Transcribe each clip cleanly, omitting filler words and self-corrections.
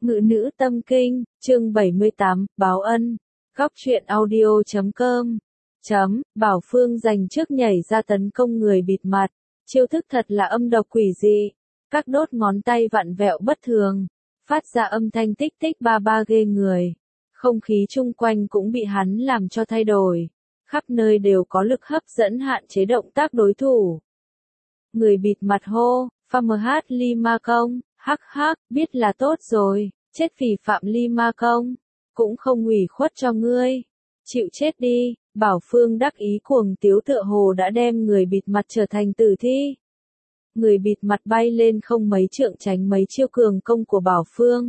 Ngự nữ tâm kinh, chương 78, báo ân. Góc truyện audio.com. Bảo Phương giành trước nhảy ra tấn công người bịt mặt. Chiêu thức thật là âm độc quỷ dị. Các đốt ngón tay vặn vẹo bất thường. Phát ra âm thanh tích tích ba ba ghê người. Không khí chung quanh cũng bị hắn làm cho thay đổi. Khắp nơi đều có lực hấp dẫn hạn chế động tác đối thủ. Người bịt mặt hô, Phạm Hát Ly Ma Công. Hắc hắc, biết là tốt rồi, chết vì Phạm Ly Ma Công, cũng không ủy khuất cho ngươi. Chịu chết đi, Bảo Phương đắc ý cuồng tiếu tựa hồ đã đem người bịt mặt trở thành tử thi. Người bịt mặt bay lên không mấy trượng tránh mấy chiêu cường công của Bảo Phương.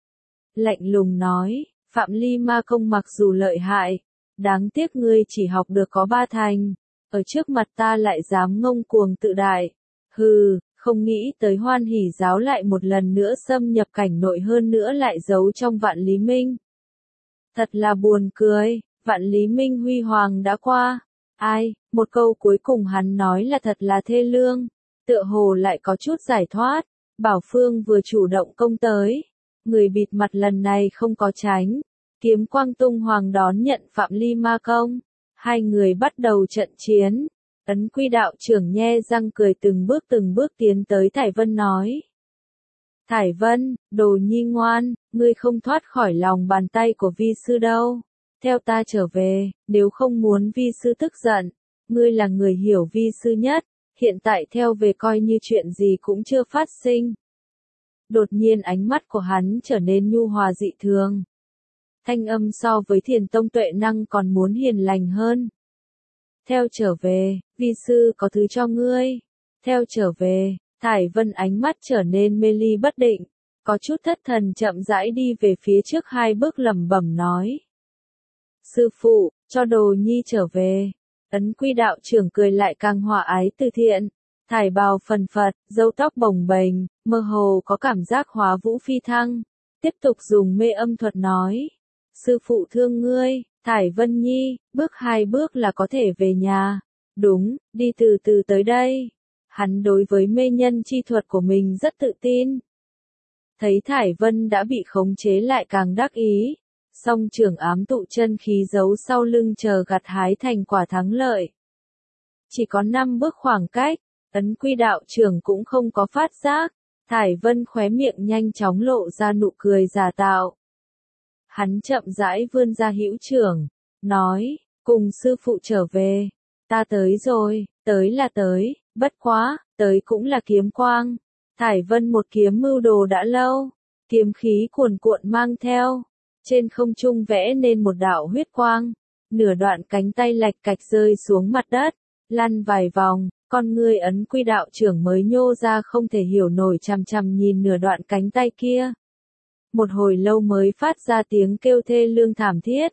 Lạnh lùng nói, Phạm Ly Ma Công mặc dù lợi hại, đáng tiếc ngươi chỉ học được có 3 thành, ở trước mặt ta lại dám ngông cuồng tự đại. Hừ. Không nghĩ tới Hoan Hỷ giáo lại một lần nữa xâm nhập cảnh nội, hơn nữa lại giấu trong Vạn Lý Minh. Thật là buồn cười, Vạn Lý Minh huy hoàng đã qua. Ai, một câu cuối cùng hắn nói là thật là thê lương, tựa hồ lại có chút giải thoát. Bảo Phương vừa chủ động công tới, người bịt mặt lần này không có tránh, kiếm quang tung hoàng đón nhận Phạm Ly Ma Công. Hai người bắt đầu trận chiến. Ấn Quy đạo trưởng nhe răng cười từng bước tiến tới Thải Vân nói. Thải Vân, đồ nhi ngoan, ngươi không thoát khỏi lòng bàn tay của vi sư đâu. Theo ta trở về, nếu không muốn vi sư tức giận, ngươi là người hiểu vi sư nhất, hiện tại theo về coi như chuyện gì cũng chưa phát sinh. Đột nhiên ánh mắt của hắn trở nên nhu hòa dị thường. Thanh âm so với Thiền Tông Tuệ Năng còn muốn hiền lành hơn. Theo trở về, vi sư có thứ cho ngươi. Theo trở về, Thải Vân ánh mắt trở nên mê ly bất định, có chút thất thần chậm rãi đi về phía trước 2 bước lẩm bẩm nói. Sư phụ, cho đồ nhi trở về. Ấn Quy đạo trưởng cười lại càng hòa ái từ thiện. Thải bào phần phật, râu tóc bồng bềnh, mơ hồ có cảm giác hóa vũ phi thăng. Tiếp tục dùng mê âm thuật nói. Sư phụ thương ngươi. Thải Vân Nhi, bước 2 bước là có thể về nhà. Đúng, đi từ từ tới đây. Hắn đối với mê nhân chi thuật của mình rất tự tin. Thấy Thải Vân đã bị khống chế lại càng đắc ý. Song trưởng ám tụ chân khí giấu sau lưng chờ gặt hái thành quả thắng lợi. Chỉ có 5 bước khoảng cách, Ấn Quy đạo trưởng cũng không có phát giác. Thải Vân khóe miệng nhanh chóng lộ ra nụ cười giả tạo. Hắn chậm rãi vươn ra hữu trưởng, nói, cùng sư phụ trở về, ta tới rồi, tới là tới, bất quá, tới cũng là kiếm quang. Thải Vân một kiếm mưu đồ đã lâu, kiếm khí cuồn cuộn mang theo, trên không trung vẽ nên một đạo huyết quang, nửa đoạn cánh tay lạch cạch rơi xuống mặt đất, lăn vài vòng, con ngươi Ấn Quy đạo trưởng mới nhô ra không thể hiểu nổi chằm chằm nhìn nửa đoạn cánh tay kia. Một hồi lâu mới phát ra tiếng kêu thê lương thảm thiết.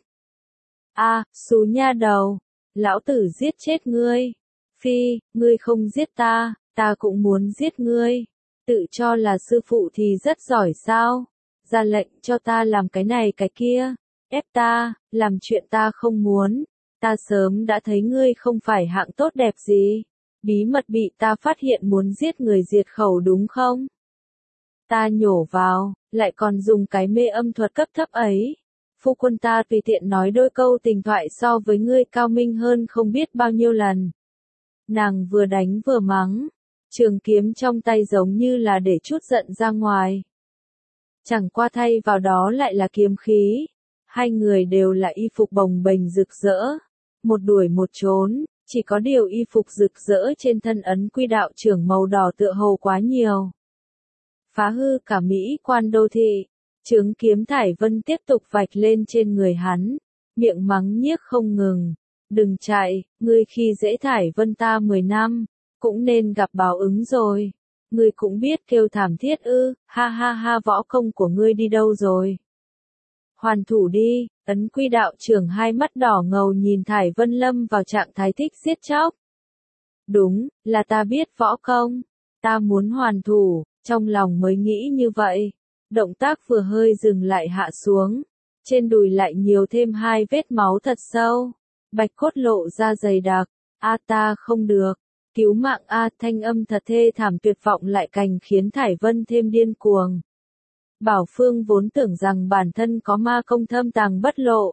Xú nha đầu, lão tử giết chết ngươi. Phi, ngươi không giết ta cũng muốn giết ngươi. Tự cho là sư phụ thì rất giỏi sao? Ra lệnh cho ta làm cái này cái kia, ép ta, làm chuyện ta không muốn. Ta sớm đã thấy ngươi không phải hạng tốt đẹp gì. Bí mật bị ta phát hiện muốn giết người diệt khẩu đúng không? Ta nhổ vào, lại còn dùng cái mê âm thuật cấp thấp ấy. Phu quân ta tùy tiện nói đôi câu tình thoại so với ngươi cao minh hơn không biết bao nhiêu lần. Nàng vừa đánh vừa mắng, trường kiếm trong tay giống như là để chút giận ra ngoài. Chẳng qua thay vào đó lại là kiếm khí. Hai người đều là y phục bồng bềnh rực rỡ, một đuổi một trốn, chỉ có điều y phục rực rỡ trên thân Ấn Quy đạo trưởng màu đỏ tựa hồ quá nhiều. Phá hư cả mỹ quan đô thị, chướng kiếm Thải Vân tiếp tục vạch lên trên người hắn, miệng mắng nhiếc không ngừng. Đừng chạy, ngươi khi dễ Thải Vân ta 10 năm, cũng nên gặp báo ứng rồi. Ngươi cũng biết kêu thảm thiết ư, ha ha ha, võ công của ngươi đi đâu rồi? Hoàn thủ đi. Ấn Quy đạo trưởng 2 mắt đỏ ngầu nhìn Thải Vân lâm vào trạng thái thích giết chóc. Đúng, là ta biết võ công, ta muốn hoàn thủ. Trong lòng mới nghĩ như vậy, động tác vừa hơi dừng lại hạ xuống, trên đùi lại nhiều thêm 2 vết máu thật sâu, bạch cốt lộ ra dày đặc. Ta không được, cứu mạng thanh âm thật thê thảm tuyệt vọng lại càng khiến Thải Vân thêm điên cuồng. Bảo Phương vốn tưởng rằng bản thân có ma công thâm tàng bất lộ,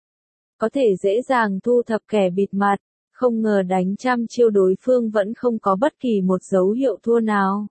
có thể dễ dàng thu thập kẻ bịt mặt, không ngờ đánh trăm chiêu đối phương vẫn không có bất kỳ một dấu hiệu thua nào.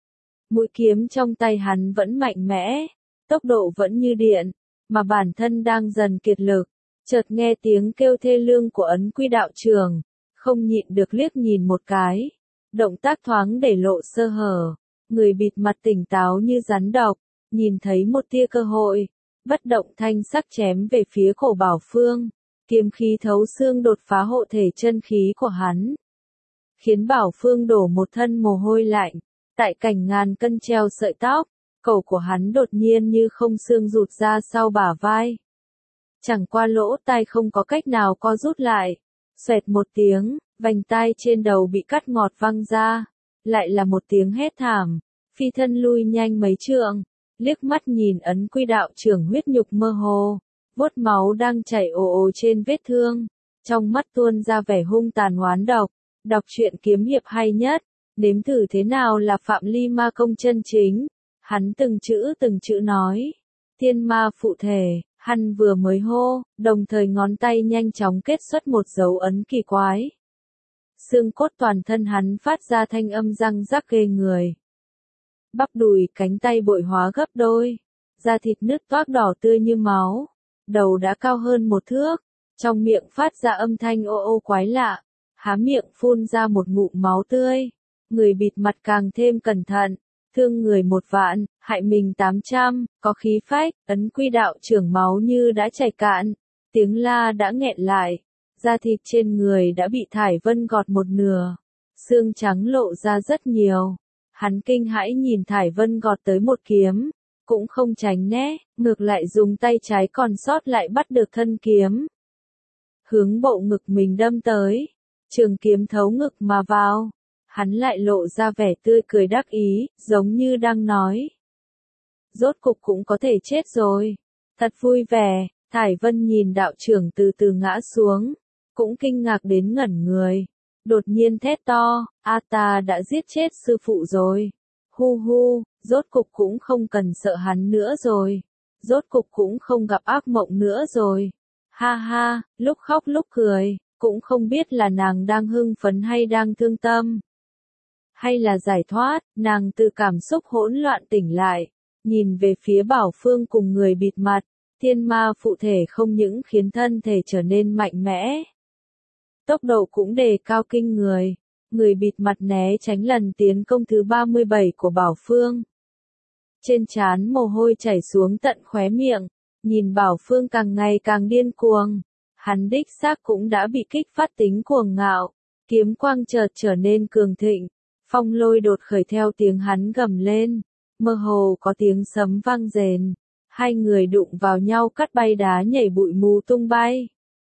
Mũi kiếm trong tay hắn vẫn mạnh mẽ, tốc độ vẫn như điện, mà bản thân đang dần kiệt lực, chợt nghe tiếng kêu thê lương của Ấn Quy đạo trưởng, không nhịn được liếc nhìn một cái, động tác thoáng để lộ sơ hở, người bịt mặt tỉnh táo như rắn độc, nhìn thấy một tia cơ hội, bất động thanh sắc chém về phía cổ Bảo Phương, kiếm khí thấu xương đột phá hộ thể chân khí của hắn, khiến Bảo Phương đổ một thân mồ hôi lạnh, tại cảnh ngàn cân treo sợi tóc, cổ của hắn đột nhiên như không xương rụt ra sau bả vai. Chẳng qua lỗ tai không có cách nào co rút lại, xoẹt một tiếng, vành tai trên đầu bị cắt ngọt văng ra, lại là một tiếng hét thảm, phi thân lui nhanh mấy trượng, liếc mắt nhìn Ấn Quy đạo trưởng huyết nhục mơ hồ, vốt máu đang chảy ồ ồ trên vết thương, trong mắt tuôn ra vẻ hung tàn oán độc, đọc truyện kiếm hiệp hay nhất, nếm thử thế nào là Phạm Ly ma công chân chính, hắn từng chữ nói, thiên ma phụ thể. Hắn vừa mới hô, đồng thời ngón tay nhanh chóng kết xuất một dấu ấn kỳ quái. Xương cốt toàn thân hắn phát ra thanh âm răng rắc ghê người. Bắp đùi cánh tay bội hóa gấp đôi, da thịt nứt toác đỏ tươi như máu, đầu đã cao hơn một thước, trong miệng phát ra âm thanh ô ô quái lạ, há miệng phun ra một ngụm máu tươi, người bịt mặt càng thêm cẩn thận. Thương người 1 vạn, hại mình 800, có khí phách, Ấn Quy đạo trưởng máu như đã chảy cạn, tiếng la đã nghẹn lại, da thịt trên người đã bị Thải Vân gọt một nửa, xương trắng lộ ra rất nhiều. Hắn kinh hãi nhìn Thải Vân gọt tới một kiếm, cũng không tránh né, ngược lại dùng tay trái còn sót lại bắt được thân kiếm. Hướng bộ ngực mình đâm tới, trường kiếm thấu ngực mà vào. Hắn lại lộ ra vẻ tươi cười đắc ý, giống như đang nói. Rốt cục cũng có thể chết rồi. Thật vui vẻ, Thải Vân nhìn đạo trưởng từ từ ngã xuống, cũng kinh ngạc đến ngẩn người. Đột nhiên thét to, a ta đã giết chết sư phụ rồi. Hu hu, rốt cục cũng không cần sợ hắn nữa rồi. Rốt cục cũng không gặp ác mộng nữa rồi. Ha ha, lúc khóc lúc cười, cũng không biết là nàng đang hưng phấn hay đang thương tâm. Hay là giải thoát, nàng từ cảm xúc hỗn loạn tỉnh lại, nhìn về phía Bảo Phương cùng người bịt mặt, thiên ma phụ thể không những khiến thân thể trở nên mạnh mẽ, tốc độ cũng đề cao kinh người bịt mặt né tránh lần tiến công thứ 37 của Bảo Phương. Trên trán mồ hôi chảy xuống tận khóe miệng, nhìn Bảo Phương càng ngày càng điên cuồng, hắn đích xác cũng đã bị kích phát tính cuồng ngạo, kiếm quang chợt trở nên cường thịnh. Phong lôi đột khởi theo tiếng hắn gầm lên, mơ hồ có tiếng sấm vang rền, hai người đụng vào nhau cắt bay đá nhảy bụi mù tung bay.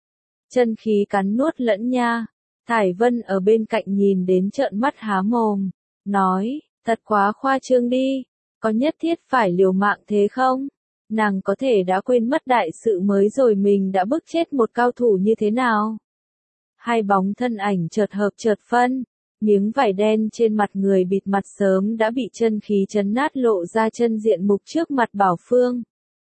Chân khí cắn nuốt lẫn nha, Thải Vân ở bên cạnh nhìn đến trợn mắt há mồm, nói, thật quá khoa trương đi, có nhất thiết phải liều mạng thế không? Nàng có thể đã quên mất đại sự mới rồi mình đã bức chết một cao thủ như thế nào? Hai bóng thân ảnh chợt hợp chợt phân. Miếng vải đen trên mặt người bịt mặt sớm đã bị chân khí chấn nát lộ ra chân diện mục trước mặt Bảo Phương.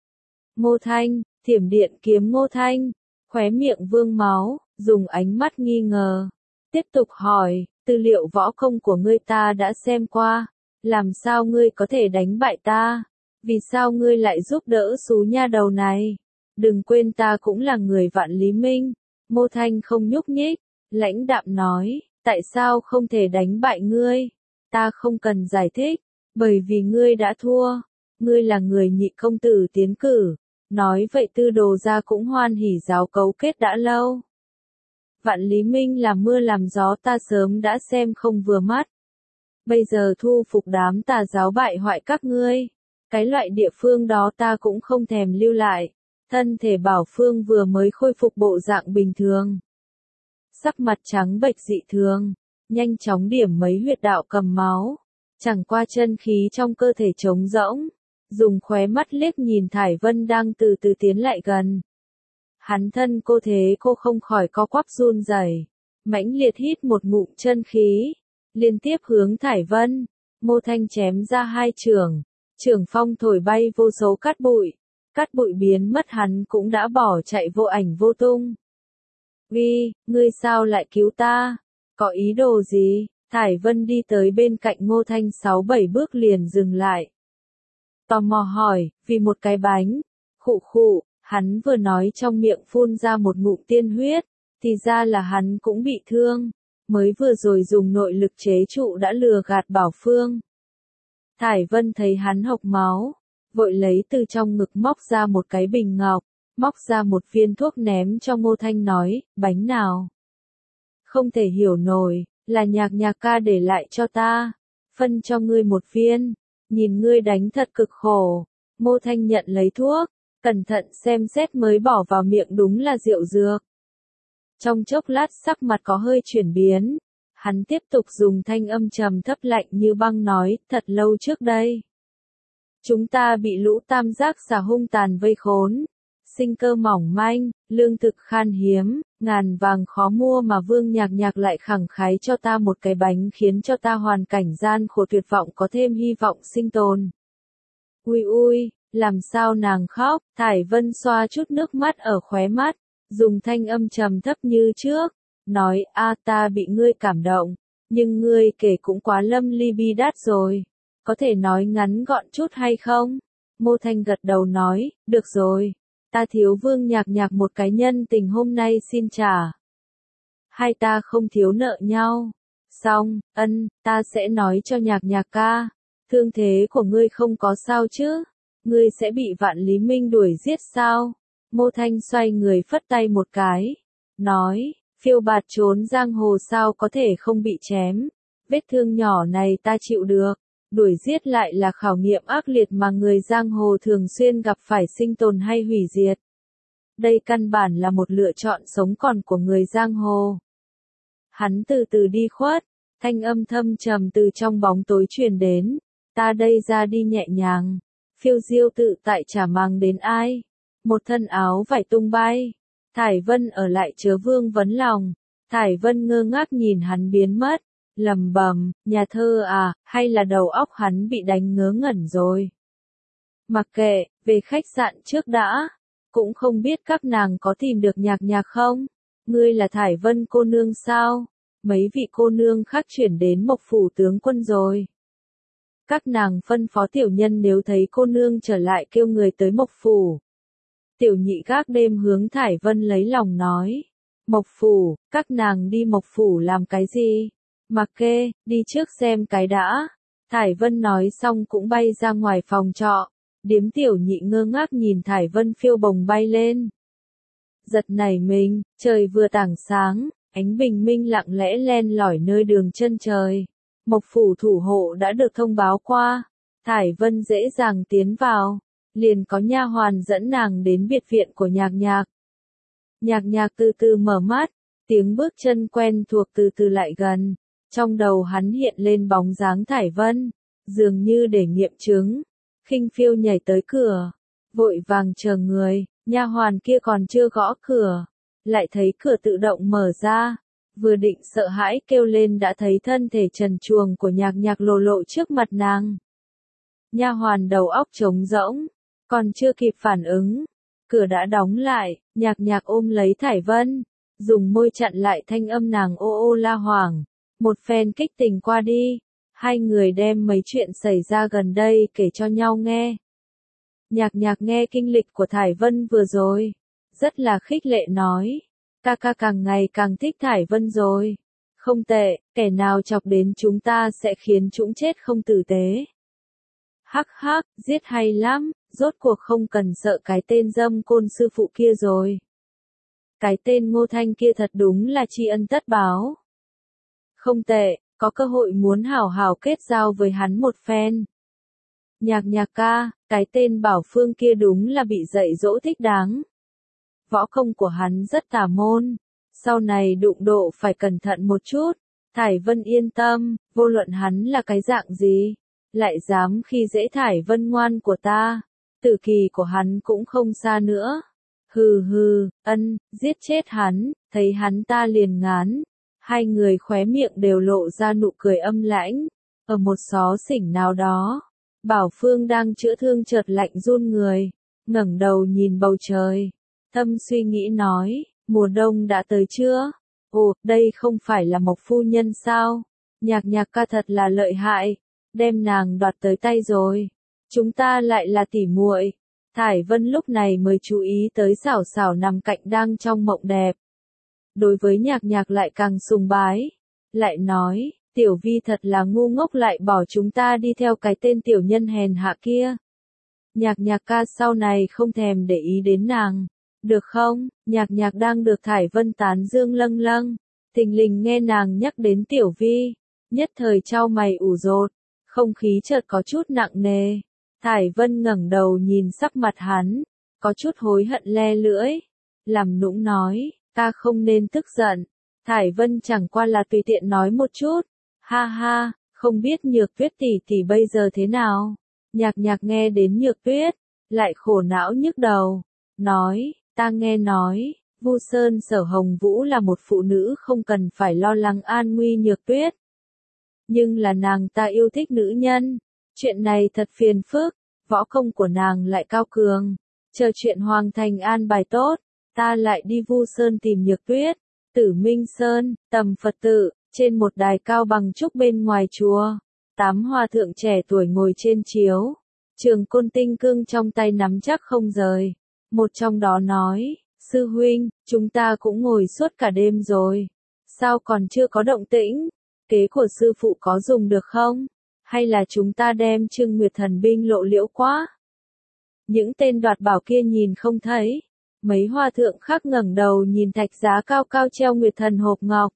Ngô Thanh, thiểm điện kiếm Ngô Thanh, khóe miệng vương máu, dùng ánh mắt nghi ngờ. Tiếp tục hỏi, tư liệu võ công của ngươi ta đã xem qua, làm sao ngươi có thể đánh bại ta? Vì sao ngươi lại giúp đỡ xú nha đầu này? Đừng quên ta cũng là người Vạn Lý Minh. Ngô Thanh không nhúc nhích, lãnh đạm nói. Tại sao không thể đánh bại ngươi? Ta không cần giải thích, bởi vì ngươi đã thua. Ngươi là người nhị công tử tiến cử. Nói vậy Tư Đồ gia cũng hoan hỉ giáo cấu kết đã lâu. Vạn Lý Minh làm mưa làm gió ta sớm đã xem không vừa mắt. Bây giờ thu phục đám tà giáo bại hoại các ngươi. Cái loại địa phương đó ta cũng không thèm lưu lại. Thân thể Bảo Phương vừa mới khôi phục bộ dạng bình thường. Sắc mặt trắng bệch dị thường, nhanh chóng điểm mấy huyệt đạo cầm máu, chẳng qua chân khí trong cơ thể trống rỗng, dùng khóe mắt liếc nhìn Thải Vân đang từ từ tiến lại gần. Hắn thân cô thế cô không khỏi co quắp run rẩy, mãnh liệt hít một ngụm chân khí, liên tiếp hướng Thải Vân, Ngô Thanh chém ra 2 chưởng, Trường phong thổi bay vô số cát bụi biến mất hắn cũng đã bỏ chạy vô ảnh vô tung. Uy, ngươi sao lại cứu ta? Có ý đồ gì? Thải Vân đi tới bên cạnh Ngô Thanh 6-7 bước liền dừng lại. Tò mò hỏi, vì một cái bánh. Khụ khụ, hắn vừa nói trong miệng phun ra một ngụm tiên huyết, thì ra là hắn cũng bị thương. Mới vừa rồi dùng nội lực chế trụ đã lừa gạt Bảo Phương. Thải Vân thấy hắn hộc máu, vội lấy từ trong ngực móc ra một cái bình ngọc, móc ra một viên thuốc ném cho Ngô Thanh nói, bánh nào? Không thể hiểu nổi, là Nhạc ca để lại cho ta, phân cho ngươi một viên, nhìn ngươi đánh thật cực khổ. Ngô Thanh nhận lấy thuốc, cẩn thận xem xét mới bỏ vào miệng, đúng là rượu dược. Trong chốc lát sắc mặt có hơi chuyển biến, hắn tiếp tục dùng thanh âm trầm thấp lạnh như băng nói, thật lâu trước đây. Chúng ta bị lũ tam giác xà hung tàn vây khốn, sinh cơ mỏng manh, lương thực khan hiếm, ngàn vàng khó mua mà Vương Nhạc lại khẳng khái cho ta một cái bánh khiến cho ta hoàn cảnh gian khổ tuyệt vọng có thêm hy vọng sinh tồn. Ui, làm sao nàng khóc? Thải Vân xoa chút nước mắt ở khóe mắt, dùng thanh âm trầm thấp như trước, nói, ta bị ngươi cảm động, nhưng ngươi kể cũng quá lâm ly bi đát rồi, có thể nói ngắn gọn chút hay không? Ngô Thanh gật đầu nói, được rồi, ta thiếu Vương Nhạc một cái nhân tình hôm nay xin trả. Hai ta không thiếu nợ nhau. Xong, ta sẽ nói cho Nhạc ca, thương thế của ngươi không có sao chứ? Ngươi sẽ bị Vạn Lý Minh đuổi giết sao? Ngô Thanh xoay người phất tay một cái, nói, phiêu bạt trốn giang hồ sao có thể không bị chém, vết thương nhỏ này ta chịu được, đuổi giết lại là khảo nghiệm ác liệt mà người giang hồ thường xuyên gặp phải, sinh tồn hay hủy diệt. Đây căn bản là một lựa chọn sống còn của người giang hồ. Hắn từ từ đi khuất, thanh âm thâm trầm từ trong bóng tối truyền đến, ta đây ra đi nhẹ nhàng, phiêu diêu tự tại chả mang đến ai. Một thân áo vải tung bay, Thải Vân ở lại chớ vương vấn lòng. Thải Vân ngơ ngác nhìn hắn biến mất, lầm bầm, nhà thơ à, hay là đầu óc hắn bị đánh ngớ ngẩn rồi. Mặc kệ, về khách sạn trước đã, cũng không biết các nàng có tìm được Nhạc không? Ngươi là Thải Vân cô nương sao? Mấy vị cô nương khác chuyển đến Mộc phủ tướng quân rồi. Các nàng phân phó tiểu nhân nếu thấy cô nương trở lại kêu người tới Mộc phủ. Tiểu nhị gác đêm hướng Thải Vân lấy lòng nói. Mộc phủ, các nàng đi Mộc phủ làm cái gì? Mặc kệ, đi trước xem cái đã. Thải Vân nói xong cũng bay ra ngoài phòng trọ. Điếm tiểu nhị ngơ ngác nhìn Thải Vân phiêu bồng bay lên. Giật nảy mình, trời vừa tảng sáng, ánh bình minh lặng lẽ len lỏi nơi đường chân trời. Mộc phủ thủ hộ đã được thông báo qua. Thải Vân dễ dàng tiến vào. Liền có nha hoàn dẫn nàng đến biệt viện của Nhạc. Nhạc từ từ mở mắt, tiếng bước chân quen thuộc từ từ lại gần. Trong đầu hắn hiện lên bóng dáng Thải Vân, dường như để nghiệm chứng. Khinh phiêu nhảy tới cửa, vội vàng chờ người, nha hoàn kia còn chưa gõ cửa, lại thấy cửa tự động mở ra, vừa định sợ hãi kêu lên đã thấy thân thể trần truồng của Nhạc lộ lộ trước mặt nàng. Nha hoàn đầu óc trống rỗng, còn chưa kịp phản ứng, cửa đã đóng lại, Nhạc ôm lấy Thải Vân, dùng môi chặn lại thanh âm nàng ô ô la hoảng, một phen kích tình qua đi. Hai người đem mấy chuyện xảy ra gần đây kể cho nhau nghe. Nhạc nghe kinh lịch của Thải Vân vừa rồi, rất là khích lệ nói, ca càng ngày càng thích Thải Vân rồi. Không tệ, kẻ nào chọc đến chúng ta sẽ khiến chúng chết không tử tế. Hắc, giết hay lắm, rốt cuộc không cần sợ cái tên dâm côn sư phụ kia rồi. Cái tên Ngô Thanh kia thật đúng là tri ân tất báo. Không tệ. Có cơ hội muốn hảo hảo kết giao với hắn một phen. Nhạc ca, cái tên Bảo Phương kia đúng là bị dạy dỗ thích đáng. Võ công của hắn rất tà môn, sau này đụng độ phải cẩn thận một chút. Thải Vân yên tâm, vô luận hắn là cái dạng gì, lại dám khi dễ Thải Vân ngoan của ta, tử kỳ của hắn cũng không xa nữa. Hừ, giết chết hắn, thấy hắn ta liền ngán. Hai người khóe miệng đều lộ ra nụ cười âm lãnh. Ở một xó xỉnh nào đó, Bảo Phương đang chữa thương chợt lạnh run người, ngẩng đầu nhìn bầu trời, thâm suy nghĩ nói, mùa đông đã tới chưa? Ồ, đây không phải là Mộc phu nhân sao? Nhạc Nhạc ca thật là lợi hại, đem nàng đoạt tới tay rồi. Chúng ta lại là tỉ muội. Thải Vân lúc này mới chú ý tới Xảo Xảo nằm cạnh đang trong mộng đẹp. Đối với Nhạc Nhạc lại càng sùng bái, lại nói, Tiểu Vi thật là ngu ngốc lại bỏ chúng ta đi theo cái tên tiểu nhân hèn hạ kia. Nhạc Nhạc ca sau này không thèm để ý đến nàng, được không? Nhạc Nhạc đang được Thải Vân tán dương lâng lâng, thình lình nghe nàng nhắc đến Tiểu Vi, nhất thời chau mày ủ rột, không khí chợt có chút nặng nề. Thải Vân ngẩng đầu nhìn sắc mặt hắn, có chút hối hận le lưỡi, làm nũng nói, ta không nên tức giận. Thải Vân chẳng qua là tùy tiện nói một chút, ha ha, không biết Nhược Tuyết tỷ tỷ bây giờ thế nào? Nhạc Nhạc nghe đến Nhược Tuyết, lại khổ não nhức đầu, nói, ta nghe nói, Vu Sơn Sở Hồng Vũ là một phụ nữ không cần phải lo lắng an nguy Nhược Tuyết. Nhưng là nàng ta yêu thích nữ nhân, chuyện này thật phiền phức, võ công của nàng lại cao cường, chờ chuyện Hoàng Thành an bài tốt, ta lại đi Vu Sơn tìm Nhược Tuyết. Tử Minh Sơn, tầm Phật tự, trên một đài cao bằng trúc bên ngoài chùa, 8 hòa thượng trẻ tuổi ngồi trên chiếu, Trường Côn Tinh Cương trong tay nắm chắc không rời. Một trong đó nói, sư huynh, chúng ta cũng ngồi suốt cả đêm rồi, sao còn chưa có động tĩnh? Kế của sư phụ có dùng được không? Hay là chúng ta đem Trưng Nguyệt Thần binh lộ liễu quá? Những tên đoạt bảo kia nhìn không thấy. Mấy hòa thượng khác ngẩng đầu nhìn thạch giá cao cao treo Nguyệt Thần hộp ngọc.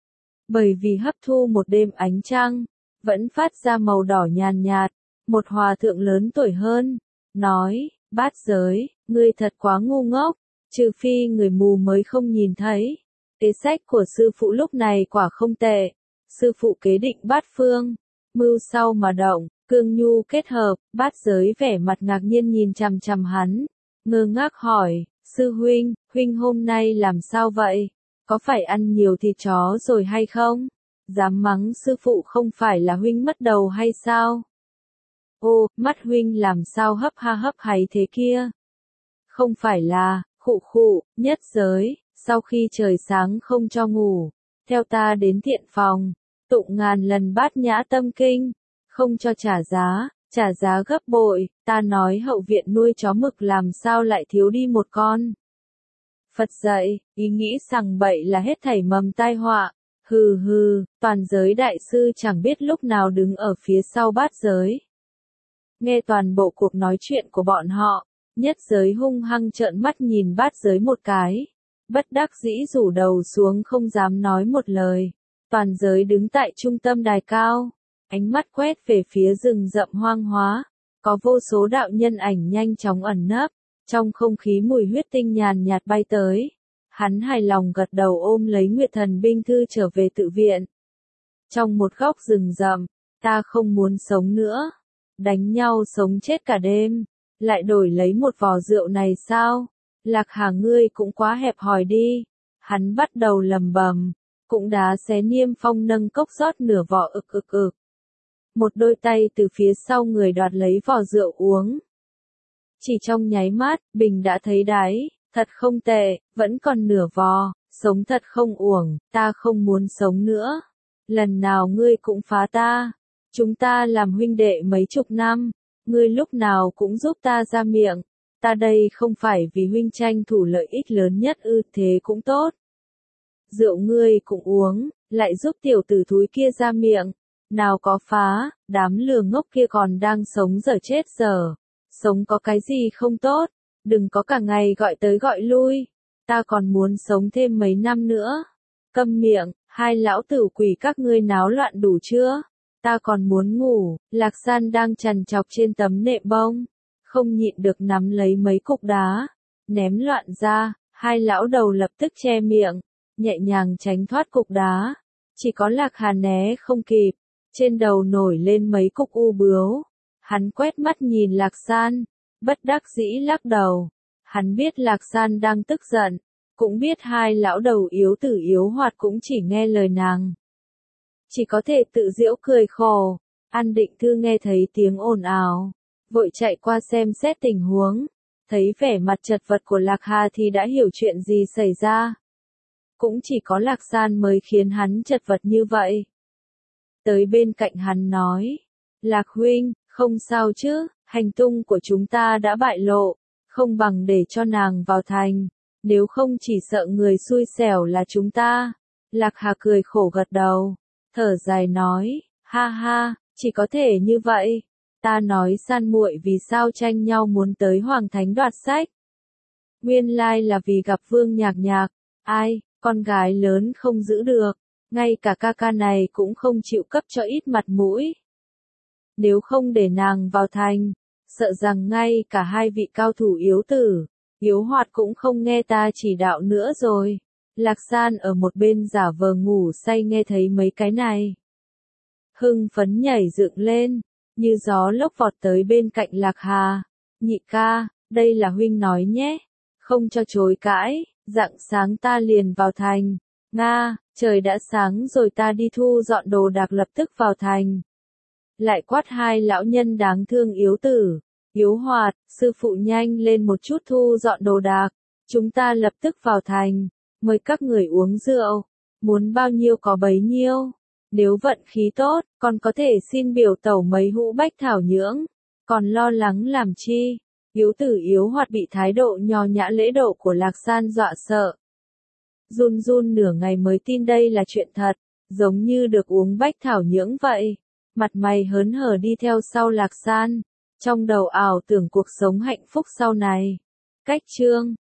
Bởi vì hấp thu một đêm ánh trăng, vẫn phát ra màu đỏ nhàn nhạt, một hòa thượng lớn tuổi hơn, nói, Bát Giới, ngươi thật quá ngu ngốc, trừ phi người mù mới không nhìn thấy. Kế sách của sư phụ lúc này quả không tệ, sư phụ kế định bát phương, mưu sau mà động, cương nhu kết hợp. Bát Giới vẻ mặt ngạc nhiên nhìn chằm chằm hắn, ngơ ngác hỏi, sư huynh, huynh hôm nay làm sao vậy? Có phải ăn nhiều thịt chó rồi hay không? Dám mắng sư phụ không phải là huynh mất đầu hay sao? Ô, mắt huynh làm sao hấp ha hấp hay thế kia? Không phải là, khụ khụ, Nhất Giới, sau khi trời sáng không cho ngủ, theo ta đến thiện phòng, tụng ngàn lần Bát Nhã Tâm Kinh, không cho trả giá gấp bội, ta nói hậu viện nuôi chó mực làm sao lại thiếu đi một con. Phật dạy, ý nghĩ sằng bậy là hết thảy mầm tai họa, hừ hừ, toàn giới đại sư chẳng biết lúc nào đứng ở phía sau Bát Giới. Nghe toàn bộ cuộc nói chuyện của bọn họ, Nhất Giới hung hăng trợn mắt nhìn Bát Giới một cái, bất đắc dĩ rủ đầu xuống không dám nói một lời. Toàn giới đứng tại trung tâm đài cao, ánh mắt quét về phía rừng rậm hoang hóa, có vô số đạo nhân ảnh nhanh chóng ẩn nấp, trong không khí mùi huyết tinh nhàn nhạt bay tới. Hắn hài lòng gật đầu ôm lấy Nguyệt Thần binh thư trở về tự viện. Trong một góc rừng rậm, ta không muốn sống nữa, đánh nhau sống chết cả đêm, lại đổi lấy một vò rượu này sao? Lạc Hà ngươi cũng quá hẹp hòi đi. Hắn bắt đầu lầm bầm, cũng đá xé Niêm Phong nâng cốc rót nửa vò ực ực ực. Một đôi tay từ phía sau người đoạt lấy vò rượu uống. Chỉ trong nháy mắt, bình đã thấy đáy, thật không tệ, vẫn còn nửa vò, sống thật không uổng, ta không muốn sống nữa. Lần nào ngươi cũng phá ta, chúng ta làm huynh đệ mấy chục năm, ngươi lúc nào cũng giúp ta ra miệng, ta đây không phải vì huynh tranh thủ lợi ích lớn nhất ư, thế cũng tốt. Rượu ngươi cũng uống, lại giúp tiểu tử thúi kia ra miệng, nào có phá, đám lừa ngốc kia còn đang sống dở chết dở. Sống có cái gì không tốt, đừng có cả ngày gọi tới gọi lui, ta còn muốn sống thêm mấy năm nữa. Câm miệng, hai lão tử quỷ các ngươi náo loạn đủ chưa? Ta còn muốn ngủ. Lạc San đang trằn trọc trên tấm nệm bông, không nhịn được nắm lấy mấy cục đá, ném loạn ra, hai lão đầu lập tức che miệng, nhẹ nhàng tránh thoát cục đá. Chỉ có Lạc Hà né không kịp, trên đầu nổi lên mấy cục u bướu. Hắn quét mắt nhìn Lạc San, bất đắc dĩ lắc đầu. Hắn biết Lạc San đang tức giận, cũng biết hai lão đầu yếu tử yếu hoạt cũng chỉ nghe lời nàng. Chỉ có thể tự giễu cười khổ. An Định Thư nghe thấy tiếng ồn ào, vội chạy qua xem xét tình huống, thấy vẻ mặt chật vật của Lạc Hà thì đã hiểu chuyện gì xảy ra. Cũng chỉ có Lạc San mới khiến hắn chật vật như vậy. Tới bên cạnh hắn nói, Lạc huynh, không sao chứ, hành tung của chúng ta đã bại lộ, không bằng để cho nàng vào thành, nếu không chỉ sợ người xui xẻo là chúng ta. Lạc Hà cười khổ gật đầu, thở dài nói, ha ha, chỉ có thể như vậy. Ta nói San muội vì sao tranh nhau muốn tới Hoàng Thánh đoạt sách. Nguyên lai là vì gặp Vương Nhạc Nhạc, ai, con gái lớn không giữ được, ngay cả ca ca này cũng không chịu cấp cho ít mặt mũi. Nếu không để nàng vào thành, sợ rằng ngay cả hai vị cao thủ yếu tử, yếu hoạt cũng không nghe ta chỉ đạo nữa rồi. Lạc San ở một bên giả vờ ngủ say nghe thấy mấy cái này. Hưng phấn nhảy dựng lên, như gió lốc vọt tới bên cạnh Lạc Hà. Nhị ca, đây là huynh nói nhé, không cho chối cãi, rạng sáng ta liền vào thành. Nga, trời đã sáng rồi ta đi thu dọn đồ đạc lập tức vào thành. Lại quát hai lão nhân đáng thương yếu tử, yếu hoạt, sư phụ nhanh lên một chút thu dọn đồ đạc, chúng ta lập tức vào thành, mời các người uống rượu, muốn bao nhiêu có bấy nhiêu. Nếu vận khí tốt, còn có thể xin biểu tẩu mấy hũ bách thảo nhưỡng, còn lo lắng làm chi. Yếu tử yếu hoạt bị thái độ nho nhã lễ độ của Lạc San dọa sợ. Run run nửa ngày mới tin đây là chuyện thật, giống như được uống bách thảo nhưỡng vậy. Mặt mày hớn hở đi theo sau Lạc San, trong đầu ảo tưởng cuộc sống hạnh phúc sau này. Cách chương